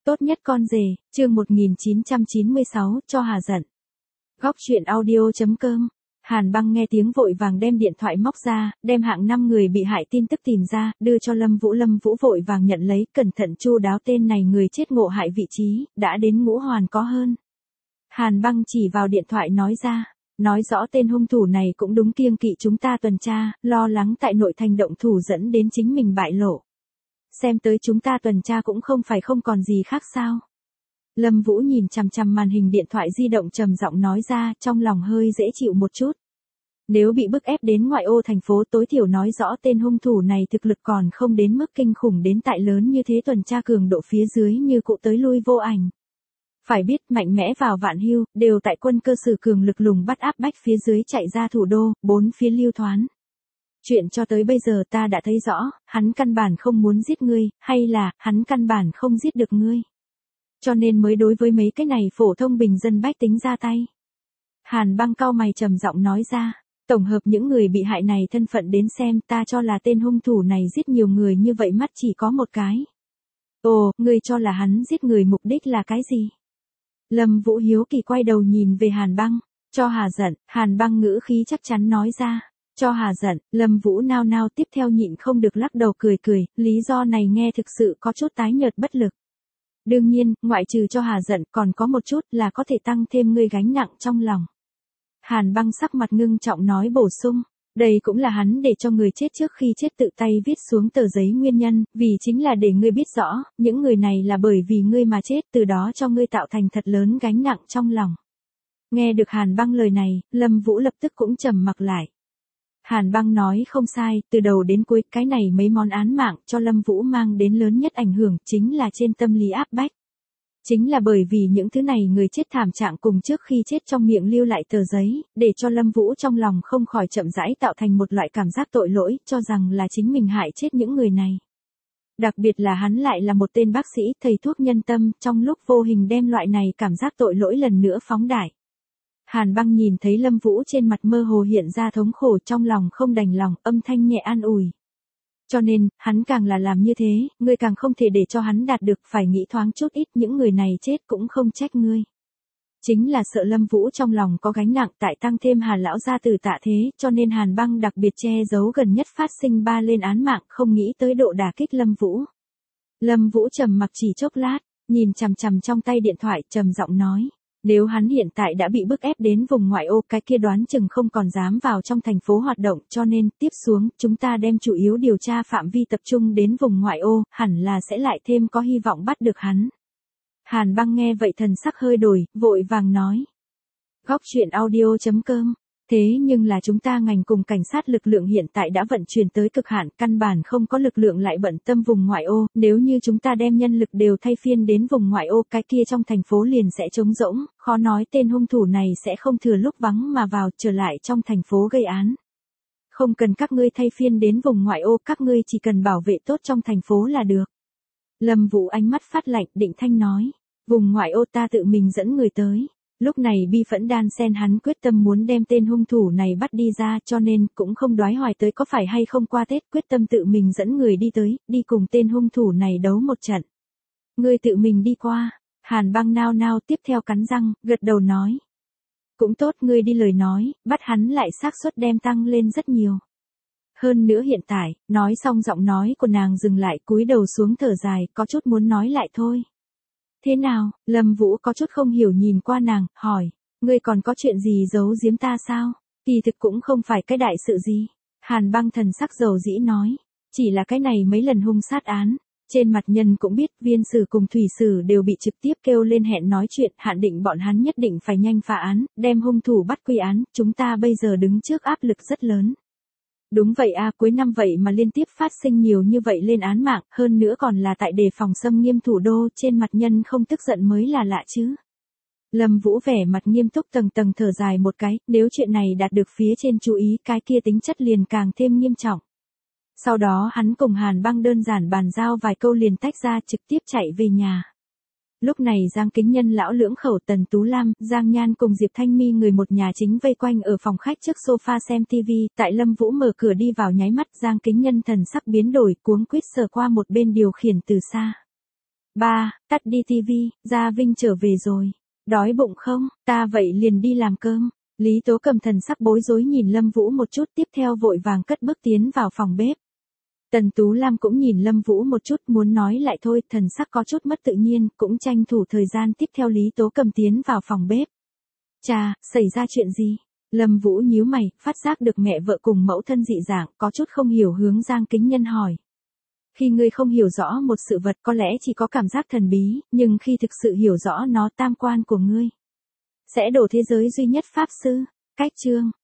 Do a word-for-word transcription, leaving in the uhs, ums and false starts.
Tốt nhất con rể, chương một nghìn chín trăm chín mươi sáu, cho hà giận. Góc truyện audio.com. Hàn Băng nghe tiếng vội vàng đem điện thoại móc ra, đem hạng năm người bị hại tin tức tìm ra, đưa cho Lâm Vũ. Lâm Vũ vội vàng nhận lấy, cẩn thận chu đáo tên này người chết ngộ hại vị trí, đã đến Ngũ Hoàn có hơn. Hàn Băng chỉ vào điện thoại nói ra, nói rõ tên hung thủ này cũng đúng kiêng kỵ chúng ta tuần tra, lo lắng tại nội thành động thủ dẫn đến chính mình bại lộ. Xem tới chúng ta tuần tra cũng không phải không còn gì khác sao. Lâm Vũ nhìn chằm chằm màn hình điện thoại di động trầm giọng nói ra, trong lòng hơi dễ chịu một chút. Nếu bị bức ép đến ngoại ô thành phố tối thiểu nói rõ tên hung thủ này thực lực còn không đến mức kinh khủng đến tại lớn như thế, tuần tra cường độ phía dưới như cụ tới lui vô ảnh. Phải biết mạnh mẽ vào Vạn Hưu, đều tại quân cơ sử cường lực lùng bắt áp bách phía dưới chạy ra thủ đô, bốn phía lưu thoán. Chuyện cho tới bây giờ ta đã thấy rõ, hắn căn bản không muốn giết ngươi, hay là, hắn căn bản không giết được ngươi. Cho nên mới đối với mấy cái này phổ thông bình dân bách tính ra tay. Hàn Băng cau mày trầm giọng nói ra, tổng hợp những người bị hại này thân phận đến xem, ta cho là tên hung thủ này giết nhiều người như vậy mắt chỉ có một cái. Ồ, ngươi cho là hắn giết người mục đích là cái gì? Lâm Vũ hiếu kỳ quay đầu nhìn về Hàn Băng, cho hà giận. Hàn Băng ngữ khí chắc chắn nói ra. Cho hà giận. Lâm Vũ nao nao tiếp theo nhịn không được lắc đầu cười cười, lý do này nghe thực sự có chút tái nhợt bất lực. Đương nhiên, ngoại trừ cho hà giận còn có một chút là có thể tăng thêm ngươi gánh nặng trong lòng. Hàn Băng sắc mặt ngưng trọng nói bổ sung, đây cũng là hắn để cho người chết trước khi chết tự tay viết xuống tờ giấy nguyên nhân, vì chính là để ngươi biết rõ, những người này là bởi vì ngươi mà chết, từ đó cho ngươi tạo thành thật lớn gánh nặng trong lòng. Nghe được Hàn Băng lời này, Lâm Vũ lập tức cũng trầm mặc lại. Hàn Băng nói không sai, từ đầu đến cuối, cái này mấy món án mạng cho Lâm Vũ mang đến lớn nhất ảnh hưởng chính là trên tâm lý áp bách. Chính là bởi vì những thứ này người chết thảm trạng cùng trước khi chết trong miệng lưu lại tờ giấy, để cho Lâm Vũ trong lòng không khỏi chậm rãi tạo thành một loại cảm giác tội lỗi, cho rằng là chính mình hại chết những người này. Đặc biệt là hắn lại là một tên bác sĩ, thầy thuốc nhân tâm, trong lúc vô hình đem loại này cảm giác tội lỗi lần nữa phóng đại. Hàn Băng nhìn thấy Lâm Vũ trên mặt mơ hồ hiện ra thống khổ, trong lòng không đành lòng, âm thanh nhẹ an ủi. Cho nên, hắn càng là làm như thế, ngươi càng không thể để cho hắn đạt được, phải nghĩ thoáng chút ít, những người này chết cũng không trách ngươi. Chính là sợ Lâm Vũ trong lòng có gánh nặng, tại tăng thêm Hàn lão gia tử tạ thế, cho nên Hàn Băng đặc biệt che giấu gần nhất phát sinh ba lên án mạng, không nghĩ tới độ đả kích Lâm Vũ. Lâm Vũ trầm mặc chỉ chốc lát, nhìn chằm chằm trong tay điện thoại, trầm giọng nói. Nếu hắn hiện tại đã bị bức ép đến vùng ngoại ô, cái kia đoán chừng không còn dám vào trong thành phố hoạt động, cho nên, tiếp xuống, chúng ta đem chủ yếu điều tra phạm vi tập trung đến vùng ngoại ô, hẳn là sẽ lại thêm có hy vọng bắt được hắn. Hàn Băng nghe vậy thần sắc hơi đổi, vội vàng nói. Góc truyện audio.com. Thế nhưng là chúng ta ngành cùng cảnh sát lực lượng hiện tại đã vận chuyển tới cực hạn, căn bản không có lực lượng lại bận tâm vùng ngoại ô, nếu như chúng ta đem nhân lực đều thay phiên đến vùng ngoại ô, cái kia trong thành phố liền sẽ trống rỗng, khó nói tên hung thủ này sẽ không thừa lúc vắng mà vào, trở lại trong thành phố gây án. Không cần các ngươi thay phiên đến vùng ngoại ô, các ngươi chỉ cần bảo vệ tốt trong thành phố là được. Lâm Vũ ánh mắt phát lạnh, định thanh nói, vùng ngoại ô ta tự mình dẫn người tới. Lúc này bi phẫn đan sen, hắn quyết tâm muốn đem tên hung thủ này bắt đi ra, cho nên cũng không đoái hoài tới có phải hay không qua Tết, quyết tâm tự mình dẫn người đi tới, đi cùng tên hung thủ này đấu một trận. Ngươi tự mình đi qua. Hàn Băng nao nao tiếp theo cắn răng, gật đầu nói. Cũng tốt, ngươi đi lời nói, bắt hắn lại xác suất đem tăng lên rất nhiều. Hơn nữa hiện tại, nói xong giọng nói của nàng dừng lại, cúi đầu xuống thở dài, có chút muốn nói lại thôi. Thế nào? Lâm Vũ có chút không hiểu nhìn qua nàng, hỏi, ngươi còn có chuyện gì giấu giếm ta sao? Kỳ thực cũng không phải cái đại sự gì. Hàn Băng thần sắc dầu dĩ nói, chỉ là cái này mấy lần hung sát án. Trên mặt nhân cũng biết, viên sử cùng thủy sử đều bị trực tiếp kêu lên hẹn nói chuyện, hạn định bọn hắn nhất định phải nhanh phá án, đem hung thủ bắt quy án, chúng ta bây giờ đứng trước áp lực rất lớn. Đúng vậy a, cuối năm vậy mà liên tiếp phát sinh nhiều như vậy lên án mạng, hơn nữa còn là tại đề phòng xâm nghiêm thủ đô, trên mặt nhân không tức giận mới là lạ chứ. Lâm Vũ vẻ mặt nghiêm túc tầng tầng thở dài một cái, nếu chuyện này đạt được phía trên chú ý, cái kia tính chất liền càng thêm nghiêm trọng. Sau đó hắn cùng Hàn Băng đơn giản bàn giao vài câu liền tách ra, trực tiếp chạy về nhà. Lúc này Giang Kính Nhân lão lưỡng khẩu Tần Tú Lam, Giang Nhan cùng Diệp Thanh Mi người một nhà chính vây quanh ở phòng khách trước sofa xem tivi, tại Lâm Vũ mở cửa đi vào nháy mắt, Giang Kính Nhân thần sắc biến đổi, cuống quýt sờ qua một bên điều khiển từ xa. Ba, tắt đi tivi, Gia Vinh trở về rồi. Đói bụng không? Ta vậy liền đi làm cơm. Lý Tố Cầm thần sắc bối rối nhìn Lâm Vũ một chút, tiếp theo vội vàng cất bước tiến vào phòng bếp. Tần Tú Lam cũng nhìn Lâm Vũ một chút, muốn nói lại thôi, thần sắc có chút mất tự nhiên, cũng tranh thủ thời gian tiếp theo Lý Tố Cầm tiến vào phòng bếp. Chà, xảy ra chuyện gì? Lâm Vũ nhíu mày, phát giác được mẹ vợ cùng mẫu thân dị dạng, có chút không hiểu hướng Giang Kính Nhân hỏi. Khi ngươi không hiểu rõ một sự vật có lẽ chỉ có cảm giác thần bí, nhưng khi thực sự hiểu rõ nó, tam quan của ngươi sẽ đổ thế giới duy nhất pháp sư. Cách chương